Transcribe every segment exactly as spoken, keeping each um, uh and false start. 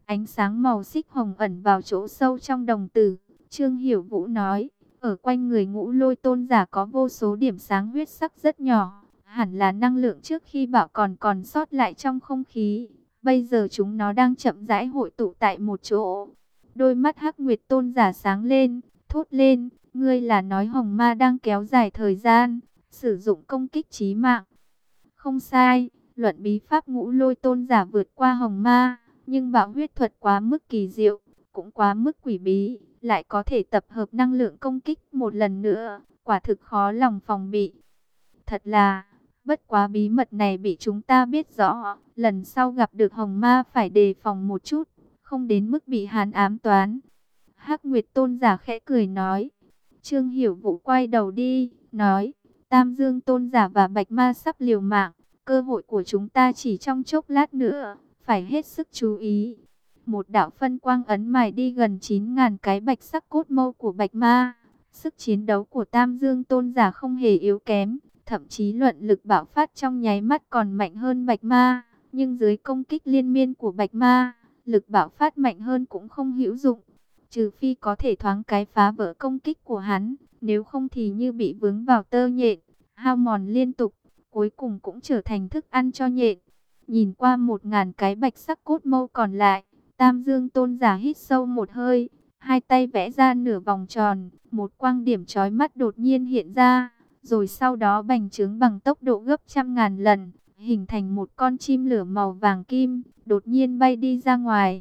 Ánh sáng màu xích hồng ẩn vào chỗ sâu trong đồng tử. Trương Hiểu Vũ nói, ở quanh người Ngũ Lôi tôn giả có vô số điểm sáng huyết sắc rất nhỏ, hẳn là năng lượng trước khi bão còn còn sót lại trong không khí. Bây giờ chúng nó đang chậm rãi hội tụ tại một chỗ. Đôi mắt Hắc Nguyệt tôn giả sáng lên, thốt lên, ngươi là nói hồng ma đang kéo dài thời gian, sử dụng công kích chí mạng. Không sai, luận bí pháp Ngũ Lôi tôn giả vượt qua hồng ma, nhưng bão huyết thuật quá mức kỳ diệu, cũng quá mức quỷ bí, lại có thể tập hợp năng lượng công kích một lần nữa, quả thực khó lòng phòng bị. Thật là, bất quá bí mật này bị chúng ta biết rõ, lần sau gặp được hồng ma phải đề phòng một chút, không đến mức bị hắn ám toán. Hắc Nguyệt tôn giả khẽ cười nói. Trương Hiểu Vũ quay đầu đi, nói, Tam Dương tôn giả và Bạch Ma sắp liều mạng, cơ hội của chúng ta chỉ trong chốc lát nữa, phải hết sức chú ý. Một đạo phân quang ấn mài đi gần chín ngàn cái bạch sắc cốt mâu của Bạch Ma. Sức chiến đấu của Tam Dương tôn giả không hề yếu kém, thậm chí luận lực bạo phát trong nháy mắt còn mạnh hơn Bạch Ma. Nhưng dưới công kích liên miên của Bạch Ma, lực bạo phát mạnh hơn cũng không hữu dụng. Trừ phi có thể thoáng cái phá vỡ công kích của hắn, nếu không thì như bị vướng vào tơ nhện, hao mòn liên tục, cuối cùng cũng trở thành thức ăn cho nhện. Nhìn qua một ngàn cái bạch sắc cốt mâu còn lại, Tam Dương tôn giả hít sâu một hơi, hai tay vẽ ra nửa vòng tròn, một quang điểm chói mắt đột nhiên hiện ra, rồi sau đó bành trướng bằng tốc độ gấp trăm ngàn lần, hình thành một con chim lửa màu vàng kim, đột nhiên bay đi ra ngoài.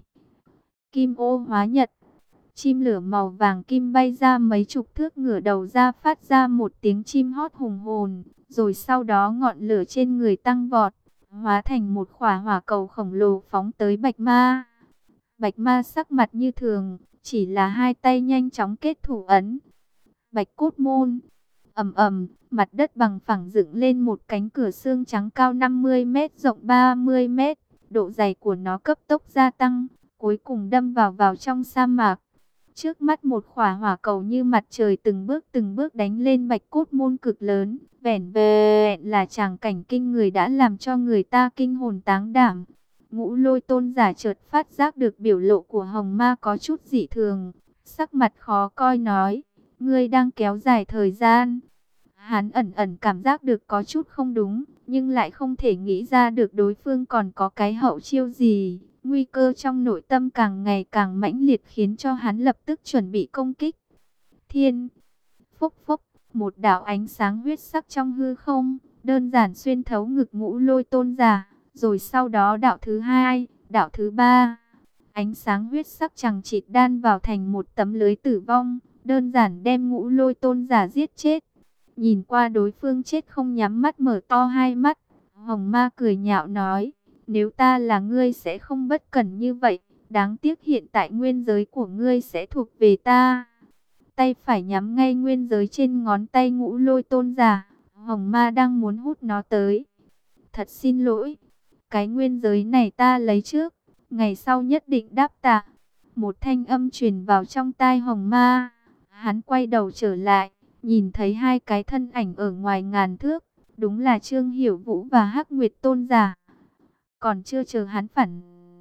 Kim ô hóa nhật. Chim lửa màu vàng kim bay ra mấy chục thước, ngửa đầu ra phát ra một tiếng chim hót hùng hồn, rồi sau đó ngọn lửa trên người tăng vọt, hóa thành một quả hỏa cầu khổng lồ phóng tới Bạch Ma. Bạch Ma sắc mặt như thường, chỉ là hai tay nhanh chóng kết thủ ấn. Bạch cốt môn. Ầm ầm, mặt đất bằng phẳng dựng lên một cánh cửa xương trắng cao năm mươi mét, rộng ba mươi mét, độ dày của nó cấp tốc gia tăng, cuối cùng đâm vào vào trong sa mạc. Trước mắt một khỏa hỏa cầu như mặt trời từng bước từng bước đánh lên bạch cốt môn cực lớn. Vẻn vẹn là tràng cảnh kinh người đã làm cho người ta kinh hồn táng đảm. Ngũ Lôi tôn giả chợt phát giác được biểu lộ của hồng ma có chút dị thường. Sắc mặt khó coi nói, ngươi đang kéo dài thời gian. Hắn ẩn ẩn cảm giác được có chút không đúng, nhưng lại không thể nghĩ ra được đối phương còn có cái hậu chiêu gì. Nguy cơ trong nội tâm càng ngày càng mãnh liệt khiến cho hắn lập tức chuẩn bị công kích. Thiên, phúc phúc, một đạo ánh sáng huyết sắc trong hư không, đơn giản xuyên thấu ngực Ngũ Lôi tôn giả, rồi sau đó đạo thứ hai, đạo thứ ba. Ánh sáng huyết sắc chằng chịt đan vào thành một tấm lưới tử vong, đơn giản đem Ngũ Lôi tôn giả giết chết. Nhìn qua đối phương chết không nhắm mắt mở to hai mắt, hồng ma cười nhạo nói, nếu ta là ngươi sẽ không bất cẩn như vậy, đáng tiếc hiện tại nguyên giới của ngươi sẽ thuộc về ta. Tay phải nhắm ngay nguyên giới trên ngón tay Ngũ Lôi tôn giả, hồng ma đang muốn hút nó tới. Thật xin lỗi, cái nguyên giới này ta lấy trước, ngày sau nhất định đáp tạ. Một thanh âm truyền vào trong tai hồng ma, hắn quay đầu trở lại, nhìn thấy hai cái thân ảnh ở ngoài ngàn thước, đúng là Trương Hiểu Vũ và Hắc Nguyệt tôn giả. Còn chưa chờ hắn phản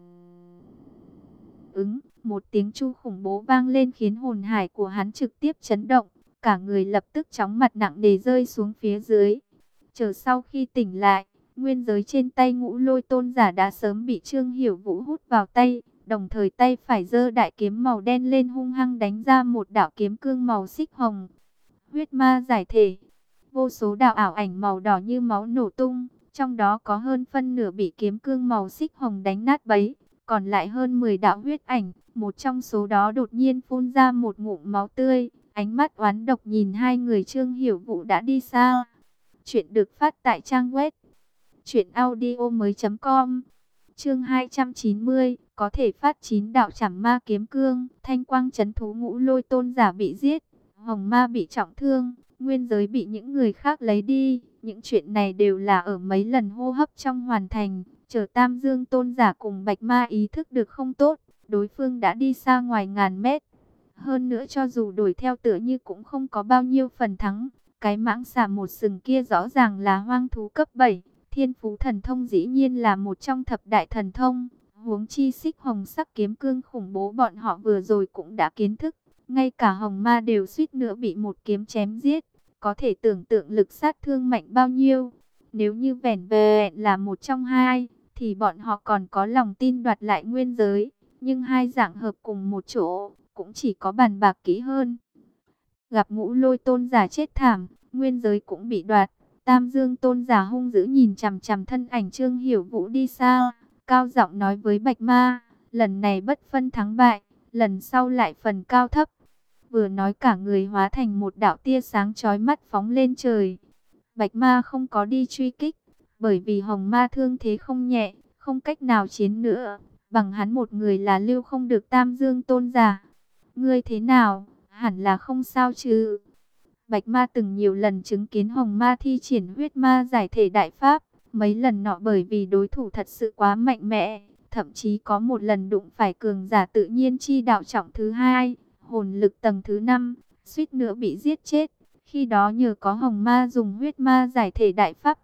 ứng, một tiếng chu khủng bố vang lên khiến hồn hải của hắn trực tiếp chấn động, cả người lập tức chóng mặt nặng nề rơi xuống phía dưới. Chờ sau khi tỉnh lại, nguyên giới trên tay Ngũ Lôi tôn giả đã sớm bị Trương Hiểu Vũ hút vào tay, đồng thời tay phải giơ đại kiếm màu đen lên hung hăng đánh ra một đạo kiếm cương màu xích hồng. Huyết ma giải thể, vô số đạo ảo ảnh màu đỏ như máu nổ tung, trong đó có hơn phân nửa bị kiếm cương màu xích hồng đánh nát bấy, còn lại hơn mười đạo huyết ảnh, một trong số đó đột nhiên phun ra một ngụm máu tươi, ánh mắt oán độc nhìn hai người Trương Hiểu Vũ đã đi xa. Chuyện được phát tại trang web truyện audio mới chấm com. Chương hai trăm chín mươi, có thể phát chín đạo chảm ma kiếm cương, thanh quang chấn thú Ngũ Lôi tôn giả bị giết, hồng ma bị trọng thương, nguyên giới bị những người khác lấy đi. Những chuyện này đều là ở mấy lần hô hấp trong hoàn thành. Chờ Tam Dương tôn giả cùng Bạch Ma ý thức được không tốt, đối phương đã đi xa ngoài ngàn mét. Hơn nữa cho dù đuổi theo tựa như cũng không có bao nhiêu phần thắng. Cái mãng xà một sừng kia rõ ràng là hoang thú cấp bảy. Thiên phú thần thông dĩ nhiên là một trong thập đại thần thông. Huống chi xích hồng sắc kiếm cương khủng bố bọn họ vừa rồi cũng đã kiến thức. Ngay cả hồng ma đều suýt nữa bị một kiếm chém giết. Có thể tưởng tượng lực sát thương mạnh bao nhiêu. Nếu như vẻn vẹn là một trong hai, thì bọn họ còn có lòng tin đoạt lại nguyên giới. Nhưng hai dạng hợp cùng một chỗ, cũng chỉ có bàn bạc kỹ hơn. Gặp Ngũ Lôi tôn giả chết thảm, nguyên giới cũng bị đoạt. Tam Dương tôn giả hung dữ nhìn chằm chằm thân ảnh Trương Hiểu Vũ đi xa, cao giọng nói với Bạch Ma, lần này bất phân thắng bại, lần sau lại phần cao thấp. Vừa nói cả người hóa thành một đạo tia sáng chói mắt phóng lên trời. Bạch Ma không có đi truy kích, bởi vì Hồng Ma thương thế không nhẹ, không cách nào chiến nữa, bằng hắn một người là lưu không được Tam Dương tôn giả. Ngươi thế nào? Hẳn là không sao chứ? Bạch Ma từng nhiều lần chứng kiến Hồng Ma thi triển huyết ma giải thể đại pháp, mấy lần nọ bởi vì đối thủ thật sự quá mạnh mẽ, thậm chí có một lần đụng phải cường giả tự nhiên chi đạo trọng thứ hai, hồn lực tầng thứ năm, suýt nữa bị giết chết. Khi đó nhờ có Hồng Ma dùng huyết ma giải thể đại pháp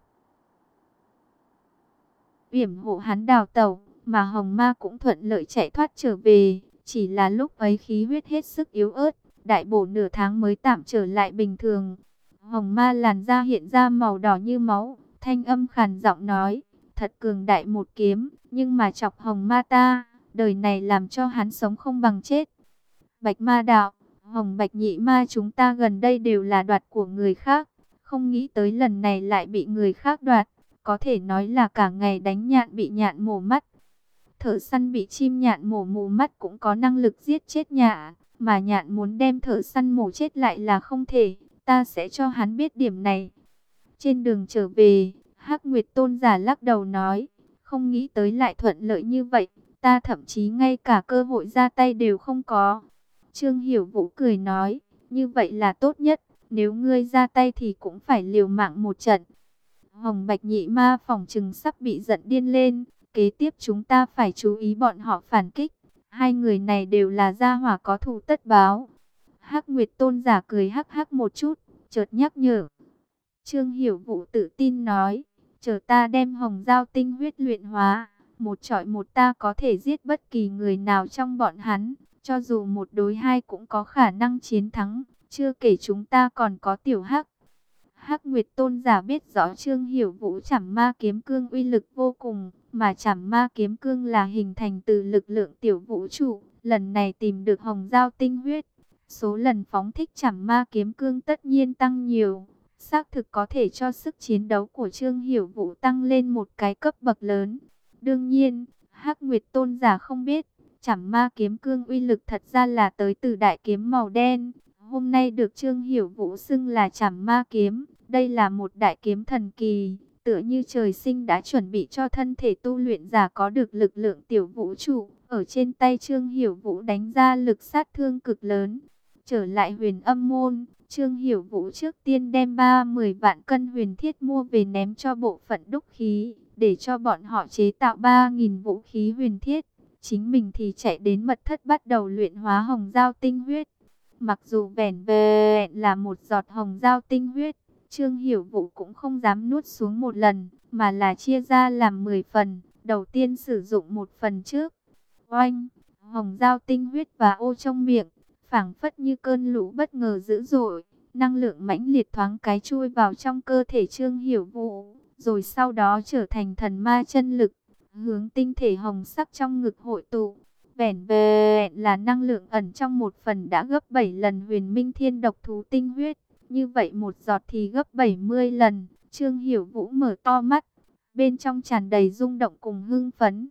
yểm hộ hắn đào tẩu, mà Hồng Ma cũng thuận lợi chạy thoát trở về. Chỉ là lúc ấy khí huyết hết sức yếu ớt, đại bổ nửa tháng mới tạm trở lại bình thường. Hồng Ma làn da hiện ra màu đỏ như máu, thanh âm khàn giọng nói, thật cường đại một kiếm, nhưng mà chọc Hồng Ma ta, đời này làm cho hắn sống không bằng chết. Bạch Ma đạo, Hồng Bạch nhị ma chúng ta gần đây đều là đoạt của người khác, không nghĩ tới lần này lại bị người khác đoạt, có thể nói là cả ngày đánh nhạn bị nhạn mổ mắt. Thợ săn bị chim nhạn mổ mù mắt cũng có năng lực giết chết nhạn, mà nhạn muốn đem thợ săn mổ chết lại là không thể, ta sẽ cho hắn biết điểm này. Trên đường trở về, Hắc Nguyệt tôn giả lắc đầu nói, không nghĩ tới lại thuận lợi như vậy, ta thậm chí ngay cả cơ hội ra tay đều không có. Trương Hiểu Vũ cười nói, như vậy là tốt nhất, nếu ngươi ra tay thì cũng phải liều mạng một trận. Hồng Bạch nhị ma phỏng chừng sắp bị giận điên lên, kế tiếp chúng ta phải chú ý bọn họ phản kích. Hai người này đều là gia hỏa có thù tất báo. Hắc Nguyệt tôn giả cười hắc hắc một chút, chợt nhắc nhở. Trương Hiểu Vũ tự tin nói, chờ ta đem hồng giao tinh huyết luyện hóa, một trọi một ta có thể giết bất kỳ người nào trong bọn hắn, cho dù một đối hai cũng có khả năng chiến thắng, chưa kể chúng ta còn có tiểu Hắc. Hắc Nguyệt tôn giả biết rõ Trương Hiểu Vũ Trảm Ma kiếm cương uy lực vô cùng, mà Trảm Ma kiếm cương là hình thành từ lực lượng tiểu vũ trụ, lần này tìm được hồng giao tinh huyết, số lần phóng thích Trảm Ma kiếm cương tất nhiên tăng nhiều, xác thực có thể cho sức chiến đấu của Trương Hiểu Vũ tăng lên một cái cấp bậc lớn. Đương nhiên, Hắc Nguyệt tôn giả không biết, Trảm Ma kiếm cương uy lực thật ra là tới từ đại kiếm màu đen. Hôm nay được Trương Hiểu Vũ xưng là Trảm Ma kiếm, đây là một đại kiếm thần kỳ, tựa như trời sinh đã chuẩn bị cho thân thể tu luyện giả có được lực lượng tiểu vũ trụ. Ở trên tay Trương Hiểu Vũ đánh ra lực sát thương cực lớn. Trở lại Huyền Âm môn, Trương Hiểu Vũ trước tiên đem ba mươi vạn cân huyền thiết mua về ném cho bộ phận đúc khí, để cho bọn họ chế tạo ba nghìn vũ khí huyền thiết. Chính mình thì chạy đến mật thất bắt đầu luyện hóa hồng giao tinh huyết. Mặc dù vẻn vẹn là một giọt hồng giao tinh huyết, Trương Hiểu Vũ cũng không dám nuốt xuống một lần, mà là chia ra làm mười phần. Đầu tiên sử dụng một phần trước. Oanh, hồng giao tinh huyết và ô trong miệng, phảng phất như cơn lũ bất ngờ dữ dội, năng lượng mãnh liệt thoáng cái chui vào trong cơ thể Trương Hiểu Vũ, rồi sau đó trở thành thần ma chân lực, hướng tinh thể hồng sắc trong ngực hội tụ. Vẻn vẹn là năng lượng ẩn trong một phần đã gấp bảy lần huyền minh thiên độc thú tinh huyết. Như vậy một giọt thì gấp bảy mươi lần. Trương Hiểu Vũ mở to mắt, bên trong tràn đầy rung động cùng hưng phấn.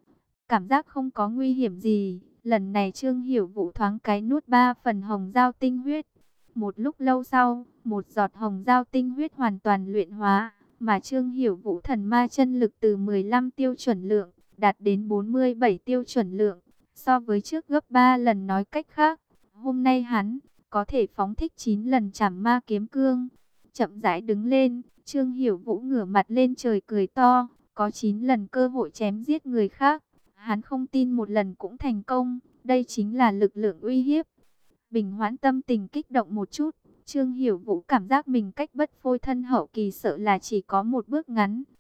Cảm giác không có nguy hiểm gì. Lần này Trương Hiểu Vũ thoáng cái nuốt ba phần hồng giao tinh huyết. Một lúc lâu sau, một giọt hồng giao tinh huyết hoàn toàn luyện hóa, mà Trương Hiểu Vũ thần ma chân lực từ mười lăm tiêu chuẩn lượng đạt đến bốn mươi bảy tiêu chuẩn lượng, so với trước gấp ba lần. Nói cách khác, hôm nay hắn có thể phóng thích chín lần Trảm Ma kiếm cương. Chậm rãi đứng lên, Trương Hiểu Vũ ngửa mặt lên trời cười to, có chín lần cơ hội chém giết người khác, hắn không tin một lần cũng thành công, đây chính là lực lượng uy hiếp. Bình hoãn tâm tình kích động một chút, Trương Hiểu Vũ cảm giác mình cách bất phôi thân hậu kỳ sợ là chỉ có một bước ngắn,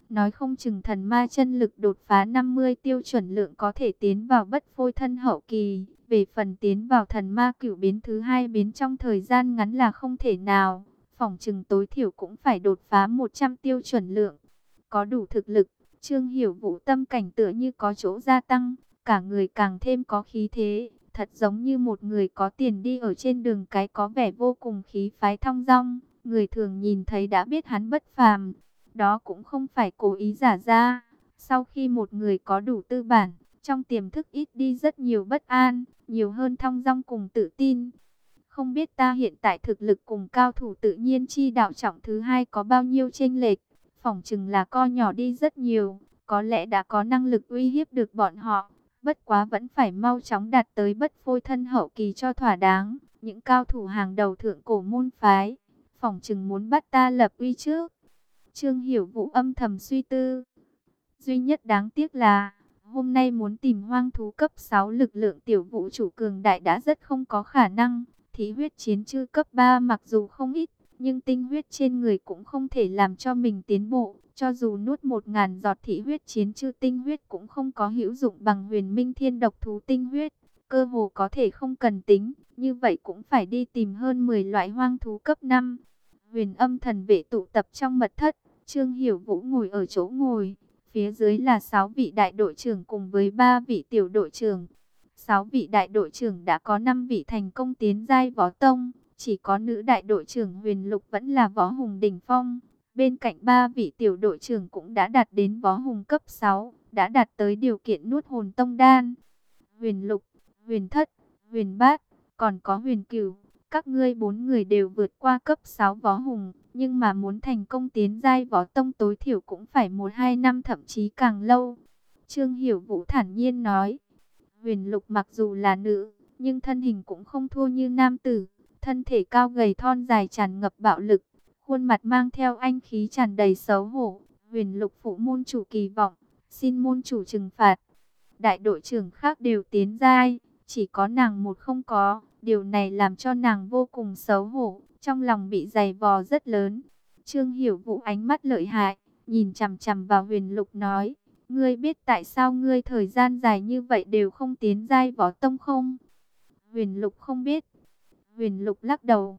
Nói không chừng thần ma chân lực đột phá năm mươi tiêu chuẩn lượng có thể tiến vào bất phôi thân hậu kỳ. Về phần tiến vào thần ma cửu biến thứ hai biến trong thời gian ngắn là không thể nào. Phỏng chừng tối thiểu cũng phải đột phá một trăm tiêu chuẩn lượng. Có đủ thực lực, Trương Hiểu Vũ tâm cảnh tựa như có chỗ gia tăng, cả người càng thêm có khí thế, thật giống như một người có tiền đi ở trên đường cái có vẻ vô cùng khí phái thong dong, người thường nhìn thấy đã biết hắn bất phàm. Đó cũng không phải cố ý giả ra, sau khi một người có đủ tư bản, trong tiềm thức ít đi rất nhiều bất an, nhiều hơn thong dong cùng tự tin. Không biết ta hiện tại thực lực cùng cao thủ tự nhiên chi đạo trọng thứ hai có bao nhiêu chênh lệch, phỏng chừng là co nhỏ đi rất nhiều, có lẽ đã có năng lực uy hiếp được bọn họ, bất quá vẫn phải mau chóng đạt tới bất phôi thân hậu kỳ cho thỏa đáng. Những cao thủ hàng đầu thượng cổ môn phái, phỏng chừng muốn bắt ta lập uy trước. Trương Hiểu Vũ âm thầm suy tư. Duy nhất đáng tiếc là, hôm nay muốn tìm hoang thú cấp sáu lực lượng tiểu vũ trụ cường đại đã rất không có khả năng. Thí huyết chiến chư cấp ba mặc dù không ít, nhưng tinh huyết trên người cũng không thể làm cho mình tiến bộ. Cho dù nuốt một ngàn giọt thí huyết chiến chư tinh huyết cũng không có hữu dụng bằng huyền minh thiên độc thú tinh huyết. Cơ hồ có thể không cần tính, như vậy cũng phải đi tìm hơn mười loại hoang thú cấp năm. Huyền âm thần vệ tụ tập trong mật thất, Trương Hiểu Vũ ngồi ở chỗ ngồi. Phía dưới là sáu vị đại đội trưởng cùng với ba vị tiểu đội trưởng. sáu vị đại đội trưởng đã có năm vị thành công tiến giai võ tông, chỉ có nữ đại đội trưởng Huyền Lục vẫn là võ hùng đỉnh phong. Bên cạnh ba vị tiểu đội trưởng cũng đã đạt đến võ hùng cấp sáu, đã đạt tới điều kiện nuốt hồn tông đan. Huyền Lục, Huyền Thất, Huyền Bát, còn có Huyền Cửu, các ngươi bốn người đều vượt qua cấp sáu võ hùng, nhưng mà muốn thành công tiến giai võ tông tối thiểu cũng phải một hai năm thậm chí càng lâu. Trương Hiểu Vũ thản nhiên nói, Huyền Lục mặc dù là nữ, nhưng thân hình cũng không thua như nam tử, thân thể cao gầy thon dài tràn ngập bạo lực, khuôn mặt mang theo anh khí tràn đầy xấu hổ. Huyền Lục phụ môn chủ kỳ vọng, xin môn chủ trừng phạt. Đại đội trưởng khác đều tiến giai, chỉ có nàng một không có, điều này làm cho nàng vô cùng xấu hổ, trong lòng bị dày vò rất lớn. Trương Hiểu Vũ ánh mắt lợi hại, nhìn chằm chằm vào Huyền Lục nói, ngươi biết tại sao ngươi thời gian dài như vậy đều không tiến giai võ tông không? Huyền Lục không biết. Huyền Lục lắc đầu,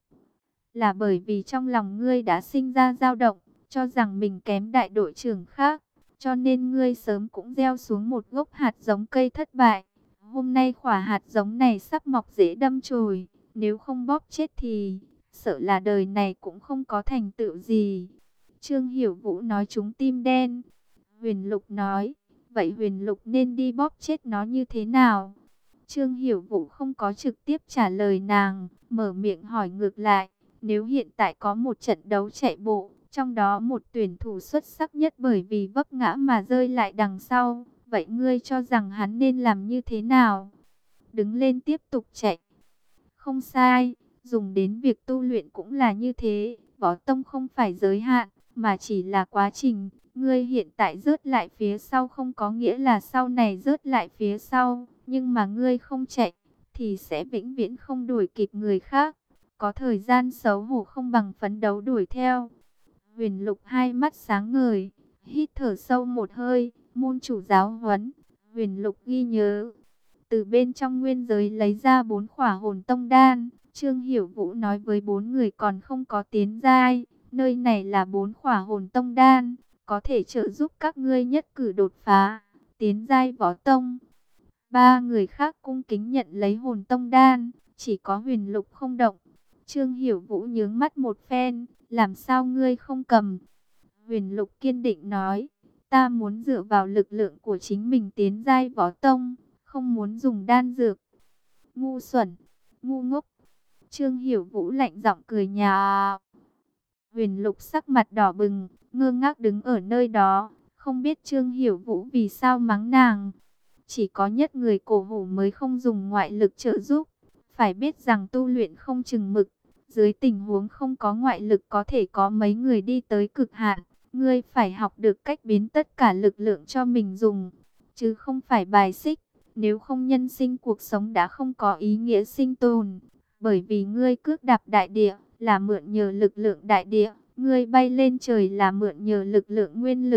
là bởi vì trong lòng ngươi đã sinh ra dao động, cho rằng mình kém đại đội trưởng khác, cho nên ngươi sớm cũng gieo xuống một gốc hạt giống cây thất bại. Hôm nay quả hạt giống này sắp mọc rễ đâm chồi, nếu không bóp chết thì sợ là đời này cũng không có thành tựu gì. Trương Hiểu Vũ nói trúng tim đen. Huyền Lục nói, vậy Huyền Lục nên đi bóp chết nó như thế nào? Trương Hiểu Vũ không có trực tiếp trả lời nàng, mở miệng hỏi ngược lại, nếu hiện tại có một trận đấu chạy bộ, trong đó một tuyển thủ xuất sắc nhất bởi vì vấp ngã mà rơi lại đằng sau, vậy ngươi cho rằng hắn nên làm như thế nào? Đứng lên tiếp tục chạy. Không sai, dùng đến việc tu luyện cũng là như thế, võ tông không phải giới hạn, mà chỉ là quá trình. Ngươi hiện tại rớt lại phía sau không có nghĩa là sau này rớt lại phía sau, nhưng mà ngươi không chạy, thì sẽ vĩnh viễn không đuổi kịp người khác. Có thời gian xấu hổ không bằng phấn đấu đuổi theo. Huyền Lục hai mắt sáng ngời, hít thở sâu một hơi, môn chủ giáo huấn. Huyền Lục ghi nhớ. Từ bên trong nguyên giới lấy ra bốn khỏa hồn tông đan. Trương Hiểu Vũ nói với bốn người còn không có tiến giai, nơi này là bốn khỏa hồn tông đan, có thể trợ giúp các ngươi nhất cử đột phá, tiến giai võ tông. Ba người khác cung kính nhận lấy hồn tông đan, chỉ có Huyền Lục không động. Trương Hiểu Vũ nhướng mắt một phen, làm sao ngươi không cầm? Huyền Lục kiên định nói, ta muốn dựa vào lực lượng của chính mình tiến giai võ tông, không muốn dùng đan dược. Ngu xuẩn, ngu ngốc. Trương Hiểu Vũ lạnh giọng cười nhạo. Huyền Lục sắc mặt đỏ bừng, ngơ ngác đứng ở nơi đó, không biết Trương Hiểu Vũ vì sao mắng nàng. Chỉ có nhất người cổ hủ mới không dùng ngoại lực trợ giúp. Phải biết rằng tu luyện không chừng mực, dưới tình huống không có ngoại lực có thể có mấy người đi tới cực hạn. Ngươi phải học được cách biến tất cả lực lượng cho mình dùng, chứ không phải bài xích. Nếu không nhân sinh cuộc sống đã không có ý nghĩa sinh tồn. Bởi vì ngươi cước đạp đại địa là mượn nhờ lực lượng đại địa, ngươi bay lên trời là mượn nhờ lực lượng nguyên lực.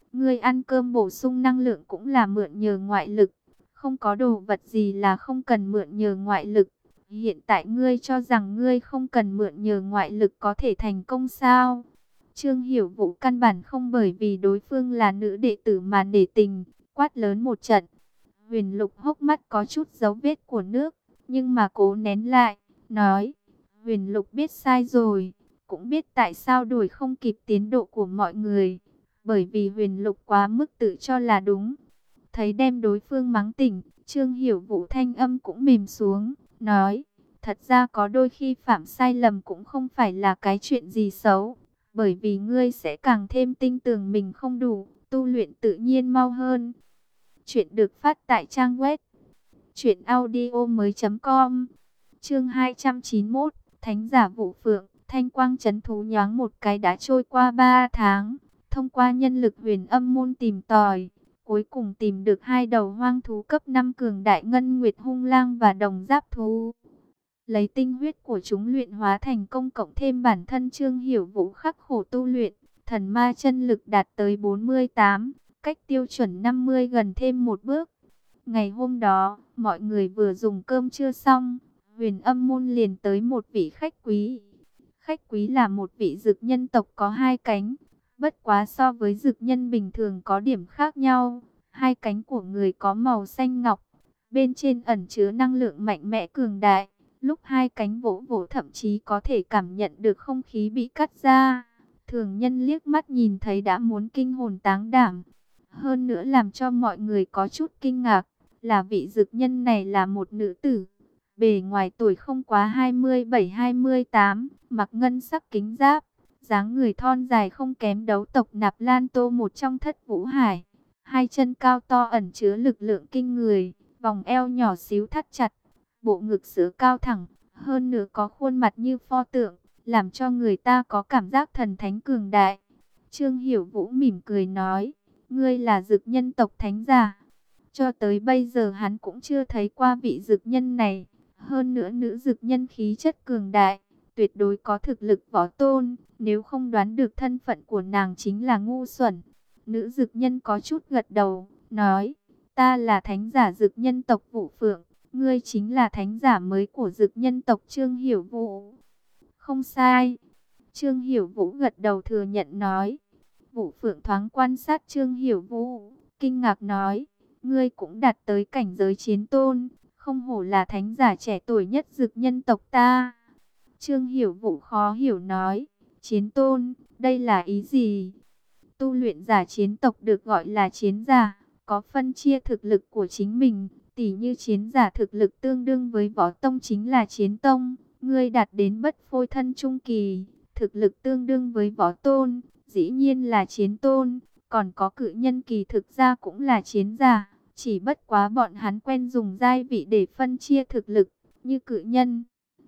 Ngươi ăn cơm bổ sung năng lượng cũng là mượn nhờ ngoại lực. Không có đồ vật gì là không cần mượn nhờ ngoại lực. Hiện tại ngươi cho rằng ngươi không cần mượn nhờ ngoại lực có thể thành công sao? Trương Hiểu Vũ căn bản không bởi vì đối phương là nữ đệ tử mà nể tình, quát lớn một trận. Huyền Lục hốc mắt có chút dấu vết của nước, nhưng mà cố nén lại, nói, Huyền Lục biết sai rồi, cũng biết tại sao đuổi không kịp tiến độ của mọi người, bởi vì Huyền Lục quá mức tự cho là đúng. Thấy đem đối phương mắng tỉnh, Trương Hiểu Vũ thanh âm cũng mềm xuống, nói, thật ra có đôi khi phạm sai lầm cũng không phải là cái chuyện gì xấu, bởi vì ngươi sẽ càng thêm tin tưởng mình không đủ, tu luyện tự nhiên mau hơn. Chuyện được phát tại trang web truyện audio mới chấm com. Chương hai trăm chín mươi mốt, Thánh giả Vũ Phượng. Thanh quang trấn thú nhoáng một cái đã trôi qua ba tháng. Thông qua nhân lực Huyền Âm môn tìm tòi, cuối cùng tìm được hai đầu hoang thú cấp năm cường đại ngân nguyệt hung lang và đồng giáp thú. Lấy tinh huyết của chúng luyện hóa thành công, cộng thêm bản thân Trương Hiểu Vũ khắc khổ tu luyện, thần ma chân lực đạt tới bốn mươi tám, cách tiêu chuẩn năm mươi gần thêm một bước. Ngày hôm đó, mọi người vừa dùng cơm trưa xong, Huyền Âm môn liền tới một vị khách quý. Khách quý là một vị dực nhân tộc có hai cánh, bất quá so với dực nhân bình thường có điểm khác nhau. Hai cánh của người có màu xanh ngọc, bên trên ẩn chứa năng lượng mạnh mẽ cường đại. Lúc hai cánh vỗ vỗ thậm chí có thể cảm nhận được không khí bị cắt ra. Thường nhân liếc mắt nhìn thấy đã muốn kinh hồn táng đảm. Hơn nữa làm cho mọi người có chút kinh ngạc, là vị dực nhân này là một nữ tử. Bề ngoài tuổi không quá hai mươi bảy hai mươi tám, mặc ngân sắc kính giáp, dáng người thon dài không kém đấu tộc Nạp Lan Tô một trong thất vũ hải. Hai chân cao to ẩn chứa lực lượng kinh người, vòng eo nhỏ xíu thắt chặt, bộ ngực sữa cao thẳng, hơn nữa có khuôn mặt như pho tượng, làm cho người ta có cảm giác thần thánh cường đại. Trương Hiểu Vũ mỉm cười nói, ngươi là dực nhân tộc thánh giả. Cho tới bây giờ hắn cũng chưa thấy qua vị dực nhân này. Hơn nữa nữ dực nhân khí chất cường đại, tuyệt đối có thực lực võ tôn. Nếu không đoán được thân phận của nàng chính là ngu xuẩn. Nữ dực nhân có chút gật đầu, nói, ta là thánh giả dực nhân tộc Vũ Phượng. Ngươi chính là thánh giả mới của dực nhân tộc Trương Hiểu Vũ. Không sai. Trương Hiểu Vũ gật đầu thừa nhận nói. Vũ Phượng thoáng quan sát Trương Hiểu Vũ, kinh ngạc nói, ngươi cũng đạt tới cảnh giới chiến tôn, không hổ là thánh giả trẻ tuổi nhất dực nhân tộc ta. Trương Hiểu Vũ khó hiểu nói, chiến tôn, đây là ý gì? Tu luyện giả chiến tộc được gọi là chiến giả, có phân chia thực lực của chính mình, tỉ như chiến giả thực lực tương đương với võ tông chính là chiến tông, ngươi đạt đến bất phôi thân trung kỳ, thực lực tương đương với võ tôn, dĩ nhiên là chiến tôn, còn có cự nhân kỳ thực ra cũng là chiến giả, chỉ bất quá bọn hắn quen dùng giai vị để phân chia thực lực, như cự nhân.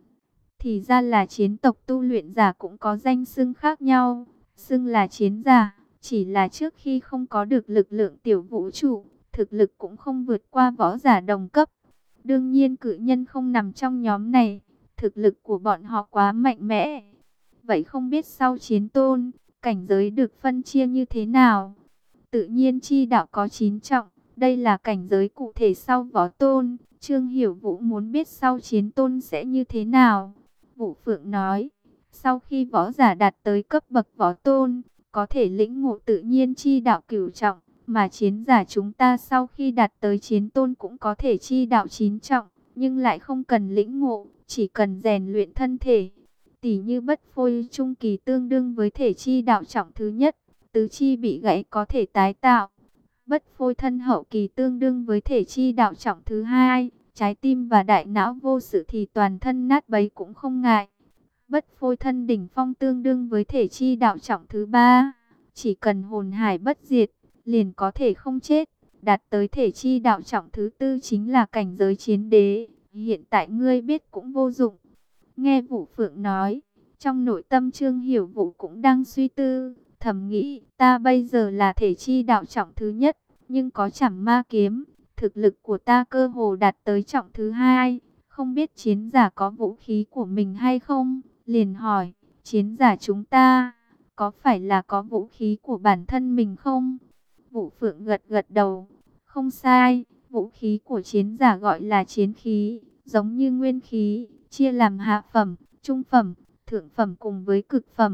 Thì ra là chiến tộc tu luyện giả cũng có danh xưng khác nhau, xưng là chiến giả, chỉ là trước khi không có được lực lượng tiểu vũ trụ, thực lực cũng không vượt qua võ giả đồng cấp. Đương nhiên cự nhân không nằm trong nhóm này, thực lực của bọn họ quá mạnh mẽ. Vậy không biết sau chiến tôn, cảnh giới được phân chia như thế nào? Tự nhiên chi đạo có chín trọng, đây là cảnh giới cụ thể sau võ tôn. Trương Hiểu Vũ muốn biết sau chiến tôn sẽ như thế nào. Vũ Phượng nói, sau khi võ giả đạt tới cấp bậc võ tôn, có thể lĩnh ngộ tự nhiên chi đạo cửu trọng, mà chiến giả chúng ta sau khi đạt tới chiến tôn cũng có thể chi đạo chín trọng, nhưng lại không cần lĩnh ngộ, chỉ cần rèn luyện thân thể. Tỷ như bất phôi trung kỳ tương đương với thể chi đạo trọng thứ nhất, tứ chi bị gãy có thể tái tạo. Bất phôi thân hậu kỳ tương đương với thể chi đạo trọng thứ hai, trái tim và đại não vô sự thì toàn thân nát bấy cũng không ngại. Bất phôi thân đỉnh phong tương đương với thể chi đạo trọng thứ ba, chỉ cần hồn hải bất diệt, liền có thể không chết. Đạt tới thể chi đạo trọng thứ tư chính là cảnh giới chiến đế, hiện tại ngươi biết cũng vô dụng. Nghe Vũ Phượng nói, trong nội tâm Trương Hiểu Vũ cũng đang suy tư, thầm nghĩ, ta bây giờ là thể chi đạo trọng thứ nhất, nhưng có Trảm Ma kiếm, thực lực của ta cơ hồ đạt tới trọng thứ hai, không biết chiến giả có vũ khí của mình hay không, liền hỏi, chiến giả chúng ta, có phải là có vũ khí của bản thân mình không? Vũ Phượng gật gật đầu. Không sai, vũ khí của chiến giả gọi là chiến khí, giống như nguyên khí, chia làm hạ phẩm, trung phẩm, thượng phẩm cùng với cực phẩm.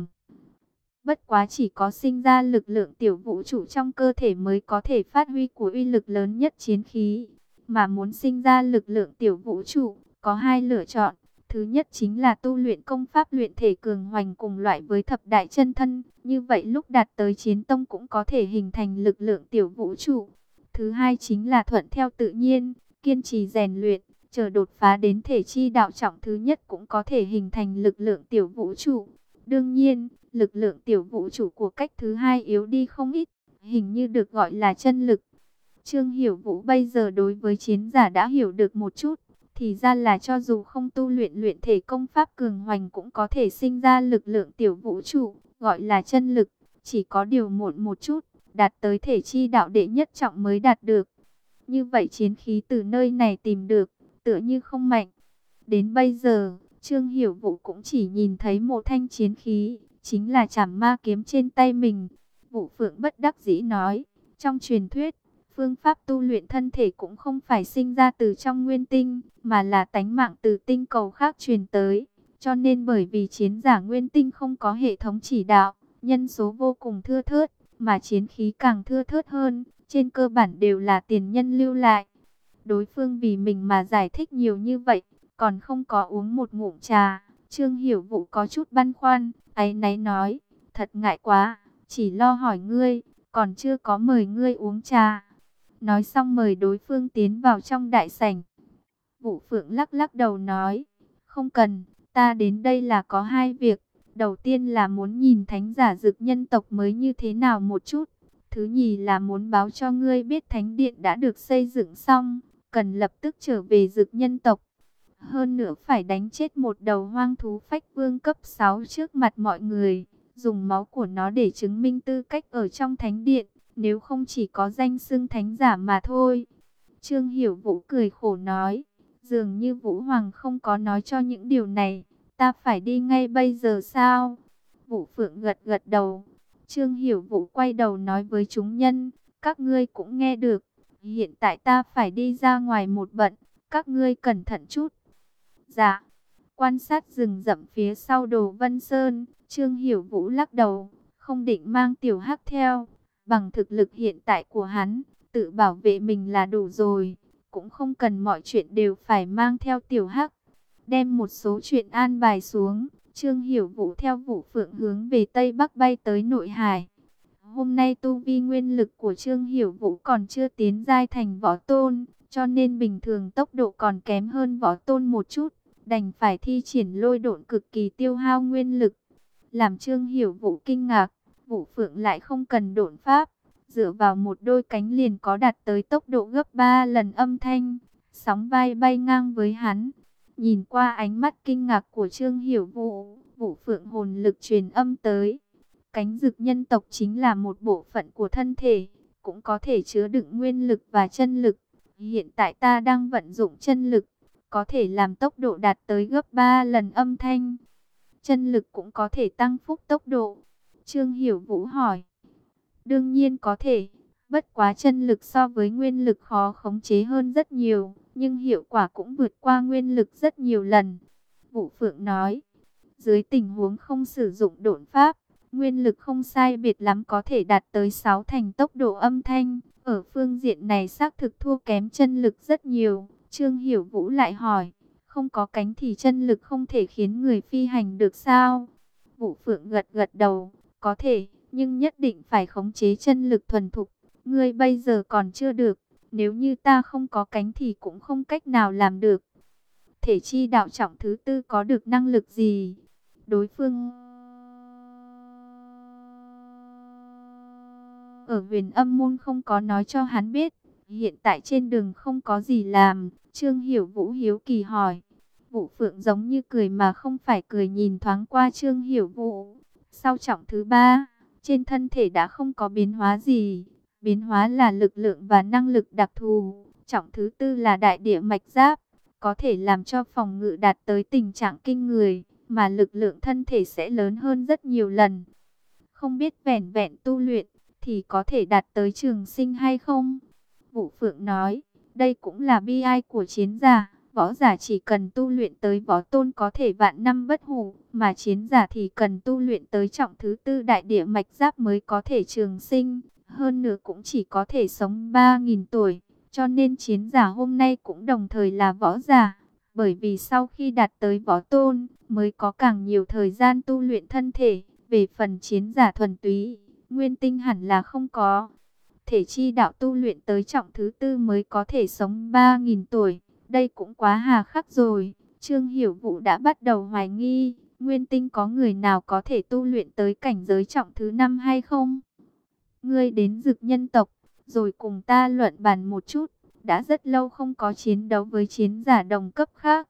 Bất quá chỉ có sinh ra lực lượng tiểu vũ trụ trong cơ thể mới có thể phát huy của uy lực lớn nhất chiến khí. Mà muốn sinh ra lực lượng tiểu vũ trụ, có hai lựa chọn. Thứ nhất chính là tu luyện công pháp luyện thể cường hoành cùng loại với thập đại chân thân. Như vậy lúc đạt tới chiến tông cũng có thể hình thành lực lượng tiểu vũ trụ. Thứ hai chính là thuận theo tự nhiên, kiên trì rèn luyện, chờ đột phá đến thể chi đạo trọng thứ nhất cũng có thể hình thành lực lượng tiểu vũ trụ. Đương nhiên, lực lượng tiểu vũ trụ của cách thứ hai yếu đi không ít, hình như được gọi là chân lực. Trương Hiểu Vũ bây giờ đối với chiến giả đã hiểu được một chút, thì ra là cho dù không tu luyện luyện thể công pháp cường hoành cũng có thể sinh ra lực lượng tiểu vũ trụ, gọi là chân lực, chỉ có điều muộn một chút, đạt tới thể chi đạo đệ nhất trọng mới đạt được. Như vậy chiến khí từ nơi này tìm được, tựa như không mạnh. Đến bây giờ, Trương Hiểu Vũ cũng chỉ nhìn thấy một thanh chiến khí, chính là trảm ma kiếm trên tay mình. Vũ Phượng bất đắc dĩ nói, trong truyền thuyết, phương pháp tu luyện thân thể cũng không phải sinh ra từ trong nguyên tinh, mà là tánh mạng từ tinh cầu khác truyền tới. Cho nên bởi vì chiến giả nguyên tinh không có hệ thống chỉ đạo, nhân số vô cùng thưa thớt, mà chiến khí càng thưa thớt hơn, trên cơ bản đều là tiền nhân lưu lại. Đối phương vì mình mà giải thích nhiều như vậy, còn không có uống một ngụm trà. Trương Hiểu Vũ có chút băn khoăn, áy náy nói, thật ngại quá, chỉ lo hỏi ngươi, còn chưa có mời ngươi uống trà. Nói xong mời đối phương tiến vào trong đại sảnh. Vũ Phượng lắc lắc đầu nói, không cần, ta đến đây là có hai việc. Đầu tiên là muốn nhìn thánh giả dực nhân tộc mới như thế nào một chút. Thứ nhì là muốn báo cho ngươi biết thánh điện đã được xây dựng xong, cần lập tức trở về dực nhân tộc. Hơn nữa phải đánh chết một đầu hoang thú phách vương cấp sáu trước mặt mọi người, dùng máu của nó để chứng minh tư cách ở trong thánh điện, nếu không chỉ có danh xưng thánh giả mà thôi. Trương Hiểu Vũ cười khổ nói, dường như Vũ Hoàng không có nói cho những điều này, ta phải đi ngay bây giờ sao? Vũ Phượng gật gật đầu. Trương Hiểu Vũ quay đầu nói với chúng nhân, các ngươi cũng nghe được, hiện tại ta phải đi ra ngoài một bận, các ngươi cẩn thận chút. Dạ, quan sát rừng rậm phía sau Đồ Vân Sơn, Trương Hiểu Vũ lắc đầu, không định mang tiểu hắc theo, bằng thực lực hiện tại của hắn, tự bảo vệ mình là đủ rồi, cũng không cần mọi chuyện đều phải mang theo tiểu hắc. Đem một số chuyện an bài xuống, Trương Hiểu Vũ theo Vũ Phượng hướng về Tây Bắc bay tới Nội Hải. Hôm nay tu vi nguyên lực của Trương Hiểu Vũ còn chưa tiến giai thành võ tôn, cho nên bình thường tốc độ còn kém hơn võ tôn một chút, đành phải thi triển lôi độn cực kỳ tiêu hao nguyên lực. Làm Trương Hiểu Vũ kinh ngạc, Vũ Phượng lại không cần độn pháp, dựa vào một đôi cánh liền có đạt tới tốc độ gấp ba lần âm thanh, sóng vai bay ngang với hắn. Nhìn qua ánh mắt kinh ngạc của Trương Hiểu Vũ, Vũ Phượng hồn lực truyền âm tới. Cánh dực nhân tộc chính là một bộ phận của thân thể, cũng có thể chứa đựng nguyên lực và chân lực. Hiện tại ta đang vận dụng chân lực, có thể làm tốc độ đạt tới gấp ba lần âm thanh. Chân lực cũng có thể tăng phúc tốc độ. Trương Hiểu Vũ hỏi. Đương nhiên có thể, bất quá chân lực so với nguyên lực khó khống chế hơn rất nhiều, nhưng hiệu quả cũng vượt qua nguyên lực rất nhiều lần. Vũ Phượng nói, dưới tình huống không sử dụng độn pháp, nguyên lực không sai biệt lắm có thể đạt tới sáu thành tốc độ âm thanh. Ở phương diện này xác thực thua kém chân lực rất nhiều. Trương Hiểu Vũ lại hỏi, không có cánh thì chân lực không thể khiến người phi hành được sao? Vũ Phượng gật gật đầu, có thể, nhưng nhất định phải khống chế chân lực thuần thục. Ngươi bây giờ còn chưa được, nếu như ta không có cánh thì cũng không cách nào làm được. Thể chi đạo trọng thứ tư có được năng lực gì? Đối phương ở Huyền Âm môn không có nói cho hắn biết. Hiện tại trên đường không có gì làm, Trương Hiểu Vũ hiếu kỳ hỏi. Vũ Phượng giống như cười mà không phải cười, nhìn thoáng qua Trương Hiểu Vũ. Sau trọng thứ ba, trên thân thể đã không có biến hóa gì. Biến hóa là lực lượng và năng lực đặc thù. Trọng thứ tư là đại địa mạch giáp, có thể làm cho phòng ngự đạt tới tình trạng kinh người, mà lực lượng thân thể sẽ lớn hơn rất nhiều lần. Không biết vẻn vẹn tu luyện thì có thể đạt tới trường sinh hay không? Vũ Phượng nói, đây cũng là bi ai của chiến giả. Võ giả chỉ cần tu luyện tới võ tôn có thể vạn năm bất hủ, mà chiến giả thì cần tu luyện tới trọng thứ tư đại địa mạch giáp mới có thể trường sinh. Hơn nữa cũng chỉ có thể sống ba nghìn tuổi, cho nên chiến giả hôm nay cũng đồng thời là võ giả. Bởi vì sau khi đạt tới võ tôn, mới có càng nhiều thời gian tu luyện thân thể. Về phần chiến giả thuần túy, nguyên tinh hẳn là không có. Thể chi đạo tu luyện tới trọng thứ tư mới có thể sống ba nghìn tuổi. Đây cũng quá hà khắc rồi. Trương Hiểu Vũ đã bắt đầu hoài nghi, nguyên tinh có người nào có thể tu luyện tới cảnh giới trọng thứ năm hay không? Ngươi đến Dực nhân tộc, rồi cùng ta luận bàn một chút. Đã rất lâu không có chiến đấu với chiến giả đồng cấp khác.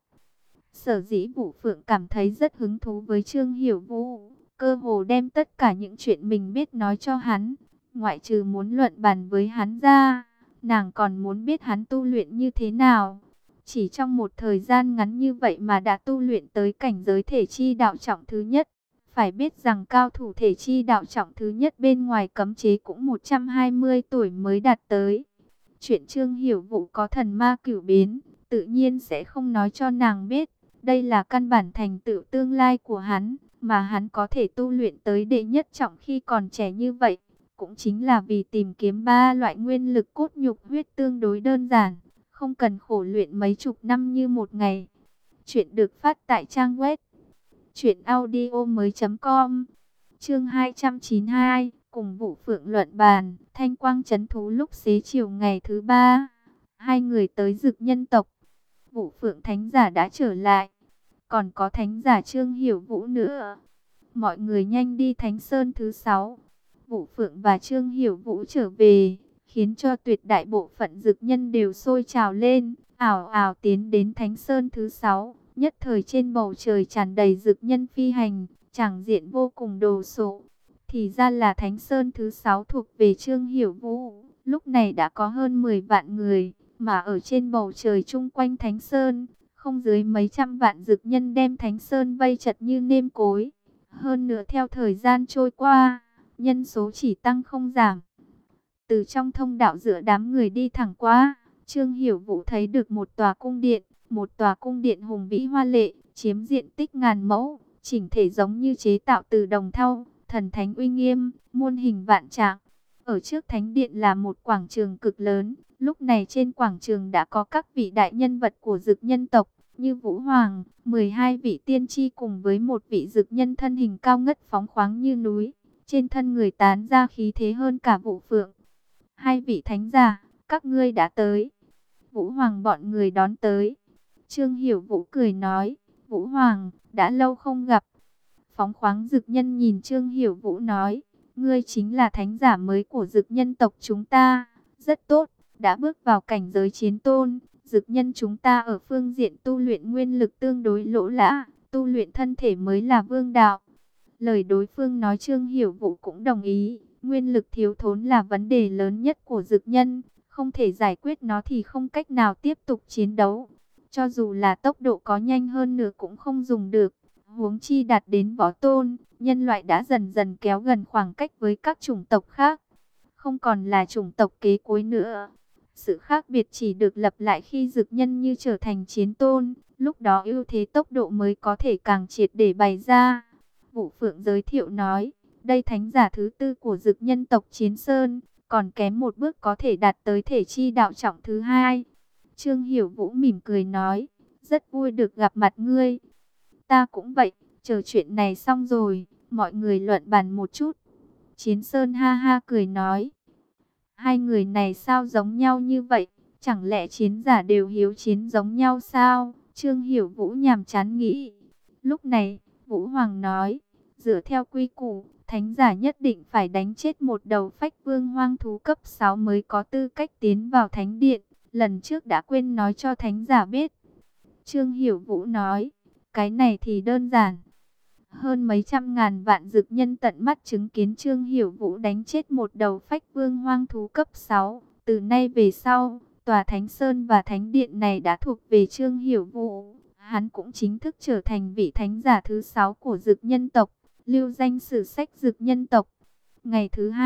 Sở dĩ Vũ Phượng cảm thấy rất hứng thú với Trương Hiểu Vũ, cơ hồ đem tất cả những chuyện mình biết nói cho hắn. Ngoại trừ muốn luận bàn với hắn ra, nàng còn muốn biết hắn tu luyện như thế nào. Chỉ trong một thời gian ngắn như vậy mà đã tu luyện tới cảnh giới thể chi đạo trọng thứ nhất. Phải biết rằng cao thủ thể chi đạo trọng thứ nhất bên ngoài cấm chế cũng một trăm hai mươi tuổi mới đạt tới. Chuyện Trương Hiểu Vũ có thần ma cửu biến, tự nhiên sẽ không nói cho nàng biết. Đây là căn bản thành tựu tương lai của hắn, mà hắn có thể tu luyện tới đệ nhất trọng khi còn trẻ như vậy. Cũng chính là vì tìm kiếm ba loại nguyên lực cốt nhục huyết tương đối đơn giản, không cần khổ luyện mấy chục năm như một ngày. Chuyện được phát tại trang web truyện audio mới chấm com. Chương hai trăm chín mươi hai, cùng Vũ Phượng luận bàn, Thanh Quang trấn thú lúc xế chiều ngày thứ ba. Hai người tới Dực nhân tộc. Vũ Phượng thánh giả đã trở lại, còn có thánh giả Trương Hiểu Vũ nữa. Mọi người nhanh đi Thánh Sơn thứ sáu. Vũ Phượng và Trương Hiểu Vũ trở về, khiến cho tuyệt đại bộ phận dực nhân đều sôi trào lên, ảo ảo tiến đến Thánh Sơn thứ sáu. Nhất thời trên bầu trời tràn đầy dực nhân phi hành, tràng diện vô cùng đồ sộ. Thì ra là Thánh Sơn thứ sáu thuộc về Trương Hiểu Vũ, lúc này đã có hơn mười vạn người, mà ở trên bầu trời chung quanh Thánh Sơn, không dưới mấy trăm vạn dực nhân đem Thánh Sơn vây chật như nêm cối. Hơn nữa theo thời gian trôi qua, nhân số chỉ tăng không giảm. Từ trong thông đạo giữa đám người đi thẳng qua, Trương Hiểu Vũ thấy được một tòa cung điện, một tòa cung điện hùng vĩ hoa lệ, chiếm diện tích ngàn mẫu, chỉnh thể giống như chế tạo từ đồng thau, thần thánh uy nghiêm, muôn hình vạn trạng. Ở trước thánh điện là một quảng trường cực lớn, lúc này trên quảng trường đã có các vị đại nhân vật của Dực nhân tộc, như Vũ Hoàng, mười hai vị tiên tri cùng với một vị dực nhân thân hình cao ngất phóng khoáng như núi. Trên thân người tán ra khí thế hơn cả Vũ Phượng. Hai vị thánh giả, các ngươi đã tới. Vũ Hoàng bọn người đón tới. Trương Hiểu Vũ cười nói, Vũ Hoàng, đã lâu không gặp. Phóng khoáng dực nhân nhìn Trương Hiểu Vũ nói, ngươi chính là thánh giả mới của dực nhân tộc chúng ta. Rất tốt, đã bước vào cảnh giới chiến tôn. Dực nhân chúng ta ở phương diện tu luyện nguyên lực tương đối lỗ lã, tu luyện thân thể mới là vương đạo. Lời đối phương nói Trương Hiểu Vũ cũng đồng ý, nguyên lực thiếu thốn là vấn đề lớn nhất của dực nhân, không thể giải quyết nó thì không cách nào tiếp tục chiến đấu. Cho dù là tốc độ có nhanh hơn nữa cũng không dùng được, huống chi đạt đến võ tôn, nhân loại đã dần dần kéo gần khoảng cách với các chủng tộc khác, không còn là chủng tộc kế cuối nữa. Sự khác biệt chỉ được lập lại khi dực nhân như trở thành chiến tôn, lúc đó ưu thế tốc độ mới có thể càng triệt để bày ra. Vũ Phượng giới thiệu nói, đây thánh giả thứ tư của dực nhân tộc Chiến Sơn, còn kém một bước có thể đạt tới thể chi đạo trọng thứ hai. Trương Hiểu Vũ mỉm cười nói, rất vui được gặp mặt ngươi. Ta cũng vậy, chờ chuyện này xong rồi, mọi người luận bàn một chút. Chiến Sơn ha ha cười nói, hai người này sao giống nhau như vậy, chẳng lẽ chiến giả đều hiếu chiến giống nhau sao? Trương Hiểu Vũ nhàm chán nghĩ. Lúc này, Vũ Hoàng nói, dựa theo quy củ, thánh giả nhất định phải đánh chết một đầu phách vương hoang thú cấp sáu mới có tư cách tiến vào thánh điện. Lần trước đã quên nói cho thánh giả biết. Trương Hiểu Vũ nói, cái này thì đơn giản. Hơn mấy trăm ngàn vạn dực nhân tận mắt chứng kiến Trương Hiểu Vũ đánh chết một đầu phách vương hoang thú cấp sáu. Từ nay về sau, tòa Thánh Sơn và Thánh Điện này đã thuộc về Trương Hiểu Vũ. Hắn cũng chính thức trở thành vị thánh giả thứ sáu của dực nhân tộc, lưu danh sử sách dực nhân tộc. Ngày thứ hai,